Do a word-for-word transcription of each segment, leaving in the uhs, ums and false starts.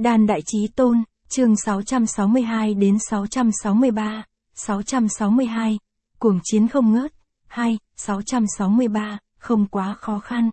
Đan Đại Chí Tôn, chương sáu trăm sáu mươi hai đến sáu trăm sáu mươi ba, sáu trăm sáu mươi hai, cuồng chiến không ngớt, hai, sáu trăm sáu mươi ba, không quá khó khăn.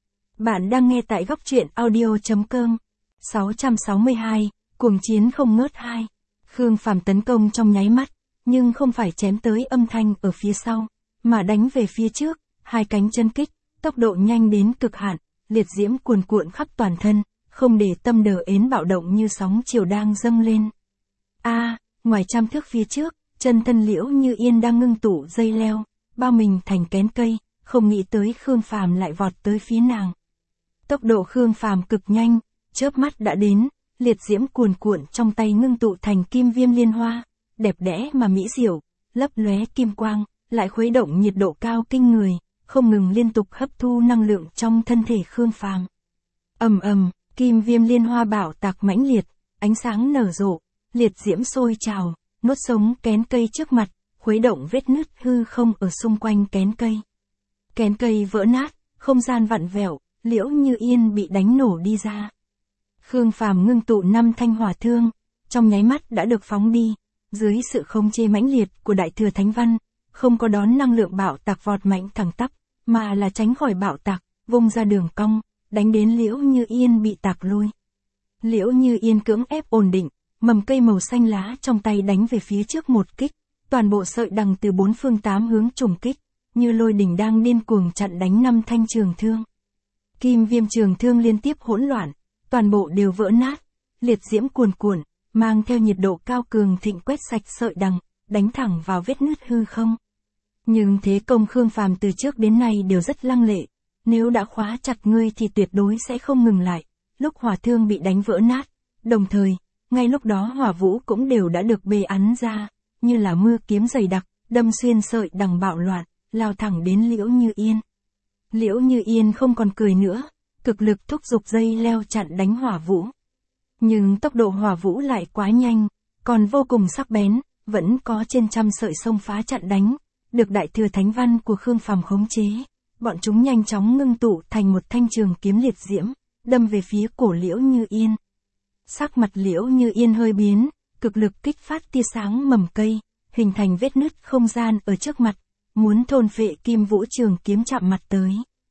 Bạn đang nghe tại góc truyện audio.com. sáu trăm sáu mươi hai, cuồng chiến không ngớt hai. Khương Phàm tấn công trong nháy mắt, nhưng không phải chém tới âm thanh ở phía sau, mà đánh về phía trước, hai cánh chân kích, tốc độ nhanh đến cực hạn, liệt diễm cuồn cuộn khắp toàn thân, không để tâm đờ ến bạo động như sóng chiều đang dâng lên. A, à, ngoài trăm thước phía trước, chân thân Liễu Như Yên đang ngưng tụ dây leo, bao mình thành kén cây, không nghĩ tới Khương Phàm lại vọt tới phía nàng. Tốc độ Khương Phàm cực nhanh, chớp mắt đã đến, liệt diễm cuồn cuộn trong tay ngưng tụ thành kim viêm liên hoa, đẹp đẽ mà mỹ diệu, lấp lóe kim quang, lại khuấy động nhiệt độ cao kinh người, không ngừng liên tục hấp thu năng lượng trong thân thể Khương Phàm. Ầm ầm, kim viêm liên hoa bảo tạc mãnh liệt, ánh sáng nở rộ, liệt diễm sôi trào, nuốt sống kén cây trước mặt, khuấy động vết nứt hư không ở xung quanh kén cây. Kén cây vỡ nát, không gian vặn vẹo, Liễu Như Yên bị đánh nổ đi ra. Khương Phàm ngưng tụ năm thanh hỏa thương, trong nháy mắt đã được phóng đi, dưới sự khống chế mãnh liệt của Đại Thừa Thánh Văn, không có đón năng lượng bạo tạc vọt mạnh thẳng tắp, mà là tránh khỏi bạo tạc, vung ra đường cong, đánh đến Liễu Như Yên bị tạc lui. Liễu Như Yên cưỡng ép ổn định, mầm cây màu xanh lá trong tay đánh về phía trước một kích, toàn bộ sợi đằng từ bốn phương tám hướng trùng kích, như lôi đình đang điên cuồng chặn đánh năm thanh trường thương. Kim viêm trường thương liên tiếp hỗn loạn, toàn bộ đều vỡ nát, liệt diễm cuồn cuộn, mang theo nhiệt độ cao cường thịnh quét sạch sợi đằng, đánh thẳng vào vết nứt hư không. Nhưng thế công Khương Phàm từ trước đến nay đều rất lăng lệ, nếu đã khóa chặt ngươi thì tuyệt đối sẽ không ngừng lại. Lúc hỏa thương bị đánh vỡ nát, đồng thời, ngay lúc đó hỏa vũ cũng đều đã được bê ắn ra, như là mưa kiếm dày đặc, đâm xuyên sợi đằng bạo loạn, lao thẳng đến Liễu Như Yên. Liễu Như Yên không còn cười nữa, cực lực thúc giục dây leo chặn đánh hỏa vũ. Nhưng tốc độ hỏa vũ lại quá nhanh, còn vô cùng sắc bén, vẫn có trên trăm sợi xông phá chặn đánh, được Đại Thừa Thánh Văn của Khương Phàm khống chế. Bọn chúng nhanh chóng ngưng tụ thành một thanh trường kiếm liệt diễm, đâm về phía cổ Liễu Như Yên. Sắc mặt Liễu Như Yên hơi biến, cực lực kích phát tia sáng mầm cây, hình thành vết nứt không gian ở trước mặt, muốn thôn phệ Kim Vũ trường kiếm chạm mặt tới.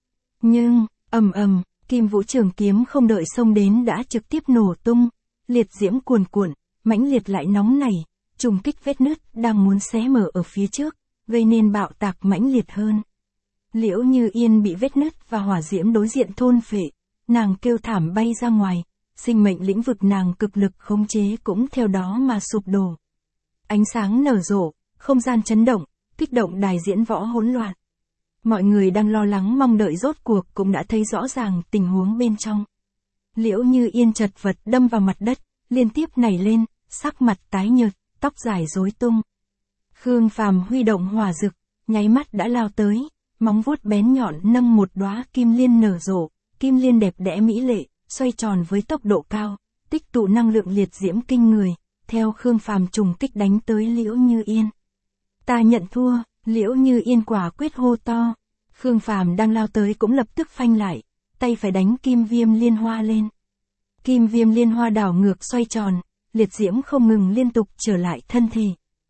Nhưng, ầm ầm, Kim Vũ trường kiếm không đợi xông đến đã trực tiếp nổ tung, liệt diễm cuồn cuộn, mãnh liệt lại nóng nảy, trùng kích vết nứt đang muốn xé mở ở phía trước, gây nên bạo tạc mãnh liệt hơn. Liễu Như Yên bị vết nứt và hỏa diễm đối diện thôn phệ, nàng kêu thảm bay ra ngoài, sinh mệnh lĩnh vực nàng cực lực khống chế cũng theo đó mà sụp đổ. Ánh sáng nở rộ, không gian chấn động, kích động đài diễn võ hỗn loạn. Mọi người đang lo lắng mong đợi rốt cuộc cũng đã thấy rõ ràng tình huống bên trong. Liễu Như Yên chật vật đâm vào mặt đất, liên tiếp nảy lên, sắc mặt tái nhợt, tóc dài rối tung. Khương Phàm huy động hỏa dực, nháy mắt đã lao tới, móng vuốt bén nhọn nâng một đóa kim liên nở rộ, kim liên đẹp đẽ mỹ lệ, xoay tròn với tốc độ cao, tích tụ năng lượng liệt diễm kinh người, theo Khương Phàm trùng kích đánh tới Liễu Như Yên. Ta nhận thua, Liễu Như Yên quả quyết hô to. Khương Phàm đang lao tới cũng lập tức phanh lại, tay phải đánh kim viêm liên hoa lên. Kim viêm liên hoa đảo ngược xoay tròn, liệt diễm không ngừng liên tục trở lại thân thể.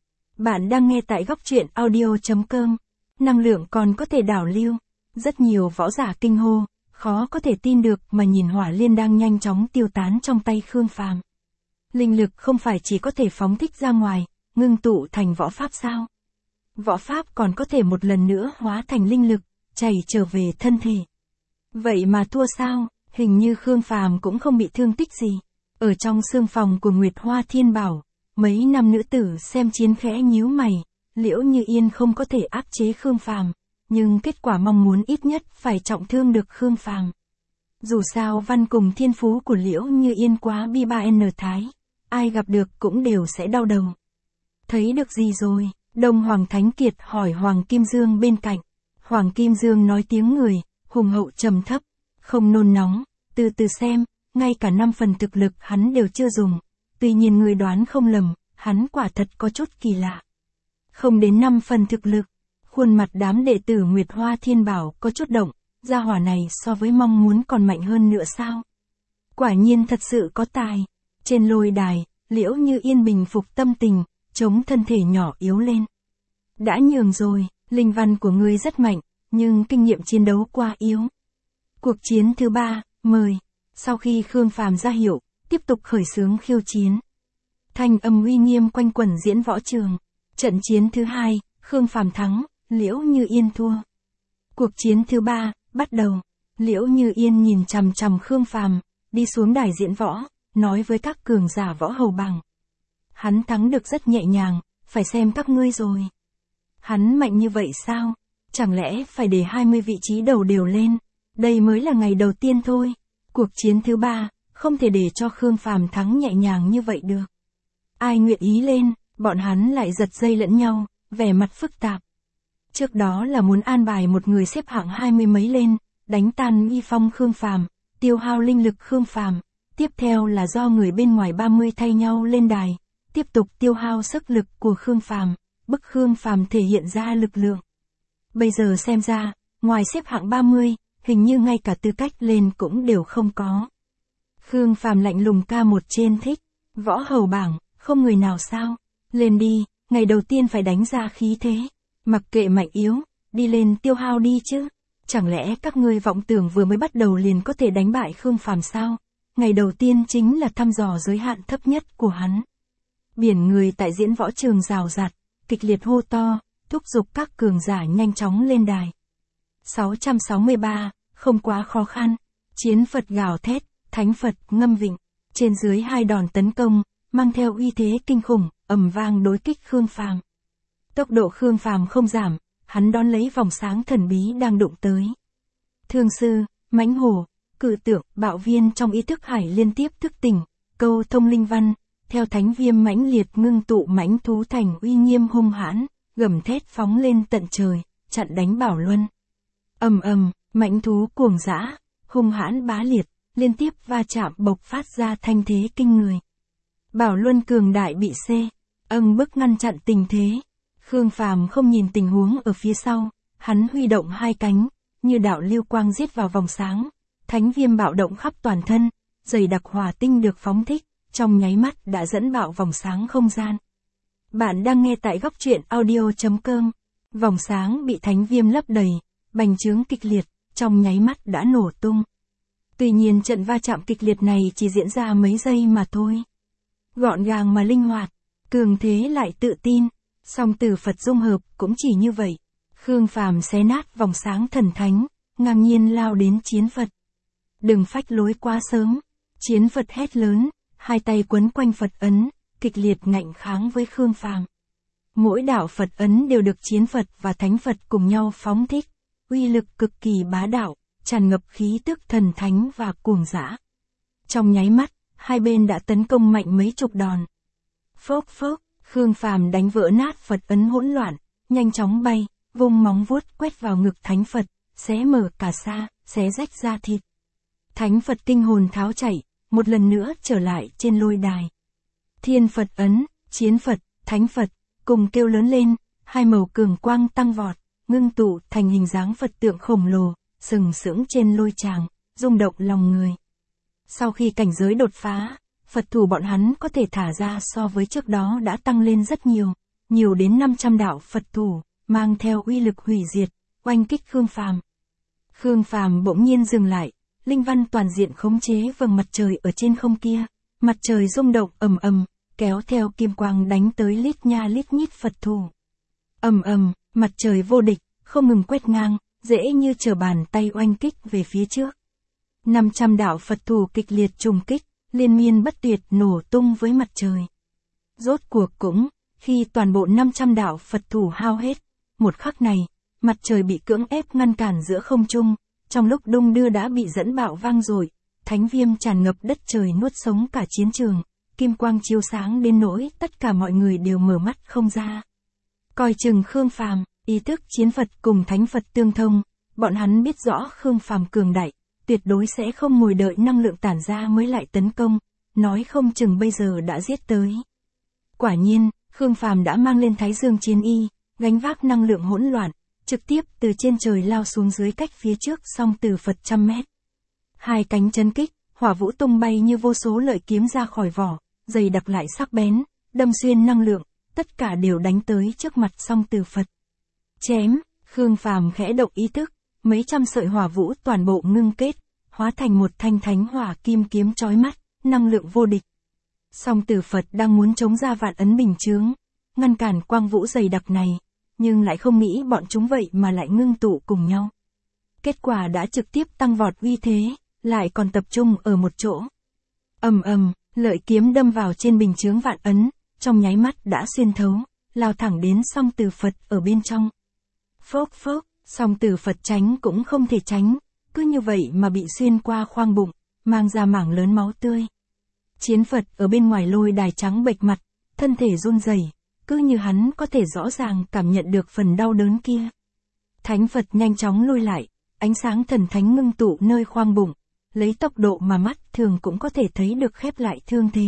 Bạn đang nghe tại góc truyện audio.com. Năng lượng còn có thể đảo lưu. Rất nhiều võ giả kinh hô, khó có thể tin được mà nhìn hỏa liên đang nhanh chóng tiêu tán trong tay Khương Phàm. Linh lực không phải chỉ có thể phóng thích ra ngoài, ngưng tụ thành võ pháp sao? Võ pháp còn có thể một lần nữa hóa thành linh lực, chảy trở về thân thể. Vậy mà thua sao? Hình như Khương Phàm cũng không bị thương tích gì. Ở trong xương phòng của Nguyệt Hoa Thiên Bảo, mấy nam nữ tử xem chiến khẽ nhíu mày. Liễu Như Yên không có thể áp chế Khương Phàm, nhưng kết quả mong muốn ít nhất phải trọng thương được Khương Phàm. Dù sao văn cùng thiên phú của Liễu Như Yên quá bi ba n thái, ai gặp được cũng đều sẽ đau đầu. Thấy được gì rồi? Đông Hoàng Thánh Kiệt hỏi Hoàng Kim Dương bên cạnh. Hoàng Kim Dương nói tiếng người, hùng hậu trầm thấp, không nôn nóng, từ từ xem, ngay cả năm phần thực lực hắn đều chưa dùng. Tuy nhiên người đoán không lầm, hắn quả thật có chút kỳ lạ. Không đến năm phần thực lực, khuôn mặt đám đệ tử Nguyệt Hoa Thiên Bảo có chút động, gia hỏa này so với mong muốn còn mạnh hơn nữa sao? Quả nhiên thật sự có tài. Trên lôi đài, Liễu Như Yên bình phục tâm tình, chống thân thể nhỏ yếu lên. Đã nhường rồi, linh văn của ngươi rất mạnh, nhưng kinh nghiệm chiến đấu quá yếu. Cuộc chiến thứ ba, mời. Sau khi Khương Phàm ra hiệu, tiếp tục khởi xướng khiêu chiến. Thanh âm uy nghiêm quanh quẩn diễn võ trường. Trận chiến thứ hai, Khương Phàm thắng, Liễu Như Yên thua. Cuộc chiến thứ ba, bắt đầu. Liễu Như Yên nhìn chằm chằm Khương Phàm, đi xuống đài diễn võ, nói với các cường giả võ hầu bảng. Hắn thắng được rất nhẹ nhàng, phải xem các ngươi rồi. Hắn mạnh như vậy sao? Chẳng lẽ phải để hai mươi vị trí đầu đều lên? Đây mới là ngày đầu tiên thôi. Cuộc chiến thứ ba, không thể để cho Khương Phàm thắng nhẹ nhàng như vậy được. Ai nguyện ý lên, bọn hắn lại giật dây lẫn nhau, vẻ mặt phức tạp. Trước đó là muốn an bài một người xếp hạng hai mươi mấy lên, đánh tan uy phong Khương Phàm, tiêu hao linh lực Khương Phàm. Tiếp theo là do người bên ngoài ba mươi thay nhau lên đài, tiếp tục tiêu hao sức lực của Khương Phàm, bức Khương Phàm thể hiện ra lực lượng. Bây giờ xem ra, ngoài xếp hạng ba mươi, hình như ngay cả tư cách lên cũng đều không có. Khương Phàm lạnh lùng ca một trên thích, võ hầu bảng, không người nào sao, lên đi, ngày đầu tiên phải đánh ra khí thế, mặc kệ mạnh yếu, đi lên tiêu hao đi chứ, chẳng lẽ các ngươi vọng tưởng vừa mới bắt đầu liền có thể đánh bại Khương Phàm sao? Ngày đầu tiên chính là thăm dò giới hạn thấp nhất của hắn. Biển người tại diễn võ trường rào rạt, kịch liệt hô to, thúc giục các cường giả nhanh chóng lên đài. sáu trăm sáu mươi ba, không quá khó khăn. Chiến Phật gào thét, Thánh Phật ngâm vịnh. Trên dưới hai đòn tấn công, mang theo uy thế kinh khủng, ầm vang đối kích Khương Phàm. Tốc độ Khương Phàm không giảm, hắn đón lấy vòng sáng thần bí đang đụng tới. Thương sư, mãnh hổ, cự tượng, bạo viên trong ý thức hải liên tiếp thức tỉnh, câu thông linh văn, theo thánh viêm mãnh liệt ngưng tụ mãnh thú thành uy nghiêm hung hãn, gầm thét phóng lên tận trời, chặn đánh Bảo Luân. Ầm ầm, mãnh thú cuồng dã, hung hãn bá liệt, liên tiếp va chạm bộc phát ra thanh thế kinh người. Bảo Luân cường đại bị xê, âng bức ngăn chặn tình thế. Khương Phàm không nhìn tình huống ở phía sau, hắn huy động hai cánh, như đạo lưu quang giết vào vòng sáng. Thánh viêm bạo động khắp toàn thân, dày đặc hỏa tinh được phóng thích, trong nháy mắt đã dẫn bạo vòng sáng không gian. Bạn đang nghe tại góc truyện audio chấm com. Vòng sáng bị thánh viêm lấp đầy, bành trướng kịch liệt, trong nháy mắt đã nổ tung. Tuy nhiên trận va chạm kịch liệt này chỉ diễn ra mấy giây mà thôi. Gọn gàng mà linh hoạt, cường thế lại tự tin, song từ Phật dung hợp cũng chỉ như vậy. Khương Phàm xé nát vòng sáng thần thánh, ngang nhiên lao đến Chiến Phật. Đừng phách lối quá sớm. Chiến Phật hét lớn, hai tay quấn quanh Phật ấn, kịch liệt ngạnh kháng với Khương Phàm. Mỗi đạo Phật ấn đều được Chiến Phật và Thánh Phật cùng nhau phóng thích, uy lực cực kỳ bá đạo, tràn ngập khí tức thần thánh và cuồng dã. Trong nháy mắt, hai bên đã tấn công mạnh mấy chục đòn. Phốc phốc, Khương Phàm đánh vỡ nát Phật ấn hỗn loạn, nhanh chóng bay, vung móng vuốt quét vào ngực Thánh Phật, xé mở cả xa, xé rách da thịt. Thánh Phật kinh hồn tháo chạy, một lần nữa trở lại trên lôi đài. Thiên Phật ấn, Chiến Phật, Thánh Phật, cùng kêu lớn lên, hai màu cường quang tăng vọt, ngưng tụ thành hình dáng Phật tượng khổng lồ, sừng sững trên lôi tràng, rung động lòng người. Sau khi cảnh giới đột phá, Phật thủ bọn hắn có thể thả ra so với trước đó đã tăng lên rất nhiều, nhiều đến năm trăm đạo Phật thủ, mang theo uy lực hủy diệt, oanh kích Khương Phàm. Khương Phàm bỗng nhiên dừng lại, linh văn toàn diện khống chế vầng mặt trời ở trên không kia, mặt trời rung động ầm ầm, kéo theo kim quang đánh tới lít nha lít nhít Phật thủ. Ầm ầm, mặt trời vô địch, không ngừng quét ngang, dễ như trở bàn tay oanh kích về phía trước. năm trăm đạo Phật thủ kịch liệt trùng kích, liên miên bất tuyệt nổ tung với mặt trời. Rốt cuộc cũng, khi toàn bộ năm trăm đạo Phật thủ hao hết, một khắc này, mặt trời bị cưỡng ép ngăn cản giữa không trung, trong lúc đung đưa đã bị dẫn bạo vang dội, thánh viêm tràn ngập đất trời nuốt sống cả chiến trường, kim quang chiếu sáng đến nỗi tất cả mọi người đều mở mắt không ra. Coi chừng Khương Phàm, ý thức Chiến Phật cùng Thánh Phật tương thông, bọn hắn biết rõ Khương Phàm cường đại, tuyệt đối sẽ không ngồi đợi năng lượng tản ra mới lại tấn công, nói không chừng bây giờ đã giết tới. Quả nhiên, Khương Phàm đã mang lên Thái Dương Chiến Y, gánh vác năng lượng hỗn loạn, trực tiếp từ trên trời lao xuống dưới cách phía trước song từ Phật trăm mét. Hai cánh chấn kích, hỏa vũ tung bay như vô số lợi kiếm ra khỏi vỏ, dày đặc lại sắc bén, đâm xuyên năng lượng, tất cả đều đánh tới trước mặt Song Tử Phật. Chém, Khương Phàm khẽ động ý thức, mấy trăm sợi hỏa vũ toàn bộ ngưng kết, hóa thành một thanh thánh hỏa kim kiếm chói mắt, năng lượng vô địch. Song Tử Phật đang muốn chống ra vạn ấn bình chướng, ngăn cản quang vũ dày đặc này, nhưng lại không nghĩ bọn chúng vậy mà lại ngưng tụ cùng nhau. Kết quả đã trực tiếp tăng vọt uy thế, lại còn tập trung ở một chỗ. Ầm ầm, lợi kiếm đâm vào trên bình chướng vạn ấn, trong nháy mắt đã xuyên thấu, lao thẳng đến Song Tử Phật ở bên trong. Phốc phốc, Song Tử Phật tránh cũng không thể tránh, cứ như vậy mà bị xuyên qua khoang bụng, mang ra mảng lớn máu tươi. Chiến Phật ở bên ngoài lôi đài trắng bệch mặt, thân thể run rẩy, cứ như hắn có thể rõ ràng cảm nhận được phần đau đớn kia. Thánh Phật nhanh chóng lui lại, ánh sáng thần thánh ngưng tụ nơi khoang bụng, lấy tốc độ mà mắt thường cũng có thể thấy được khép lại thương thế.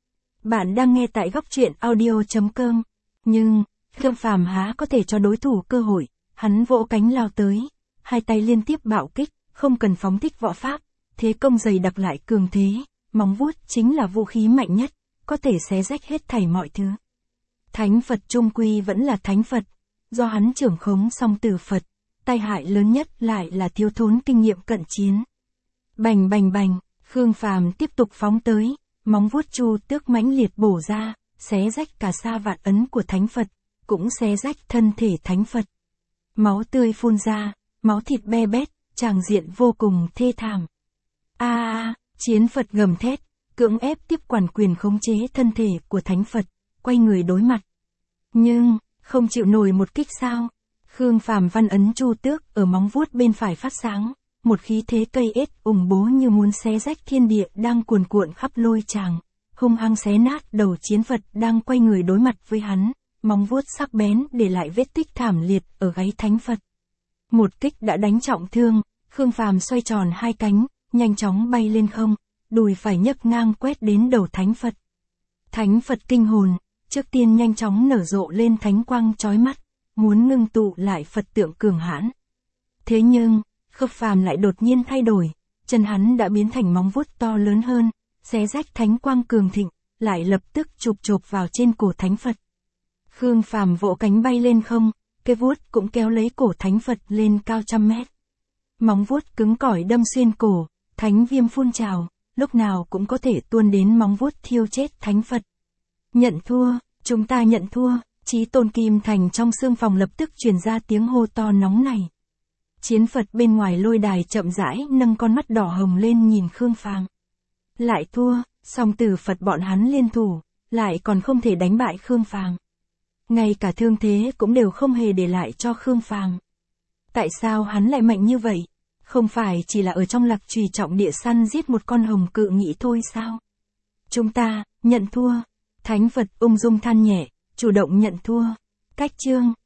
Bạn đang nghe tại góc truyện audio chấm com, nhưng, Khương Phàm há có thể cho đối thủ cơ hội, hắn vỗ cánh lao tới, hai tay liên tiếp bạo kích, không cần phóng thích võ pháp, thế công dày đặc lại cường thế, móng vuốt chính là vũ khí mạnh nhất, có thể xé rách hết thảy mọi thứ. Thánh Phật trung quy vẫn là Thánh Phật, do hắn trưởng khống Song Tử Phật, tai hại lớn nhất lại là thiếu thốn kinh nghiệm cận chiến. Bành bành bành, Khương Phàm tiếp tục phóng tới, móng vuốt chu tước mãnh liệt bổ ra, xé rách cả sa vạn ấn của Thánh Phật, cũng xé rách thân thể Thánh Phật. Máu tươi phun ra, máu thịt be bét, tràng diện vô cùng thê thảm. A a, Chiến Phật gầm thét, cưỡng ép tiếp quản quyền khống chế thân thể của Thánh Phật, quay người đối mặt. Nhưng, không chịu nổi một kích sao? Khương Phàm văn ấn chu tước ở móng vuốt bên phải phát sáng, một khí thế cây ết ủng bố như muốn xé rách thiên địa đang cuồn cuộn khắp lôi tràng, hung hăng xé nát đầu Chiến Phật đang quay người đối mặt với hắn, móng vuốt sắc bén để lại vết tích thảm liệt ở gáy Thánh Phật. Một kích đã đánh trọng thương, Khương Phàm xoay tròn hai cánh, nhanh chóng bay lên không, đùi phải nhấc ngang quét đến đầu Thánh Phật. Thánh Phật kinh hồn, trước tiên nhanh chóng nở rộ lên thánh quang chói mắt, muốn ngưng tụ lại Phật tượng cường hãn. Thế nhưng, Khương Phàm lại đột nhiên thay đổi, chân hắn đã biến thành móng vuốt to lớn hơn, xé rách thánh quang cường thịnh, lại lập tức chụp chộp vào trên cổ Thánh Phật. Khương Phàm vỗ cánh bay lên không, cái vuốt cũng kéo lấy cổ Thánh Phật lên cao trăm mét. Móng vuốt cứng cỏi đâm xuyên cổ, thánh viêm phun trào, lúc nào cũng có thể tuôn đến móng vuốt thiêu chết Thánh Phật. Nhận thua, chúng ta nhận thua, Chí Tôn Kim Thành trong xương phòng lập tức truyền ra tiếng hô to nóng này. Chiến Phật bên ngoài lôi đài chậm rãi nâng con mắt đỏ hồng lên nhìn Khương Phàm. Lại thua, Song Tử Phật bọn hắn liên thủ, lại còn không thể đánh bại Khương Phàm. Ngay cả thương thế cũng đều không hề để lại cho Khương Phàm. Tại sao hắn lại mạnh như vậy? Không phải chỉ là ở trong Lạc Trùy Trọng Địa săn giết một con hồng cự nhĩ thôi sao? Chúng ta, nhận thua. Thánh Phật ung dung than nhẹ, chủ động nhận thua. Cách chương.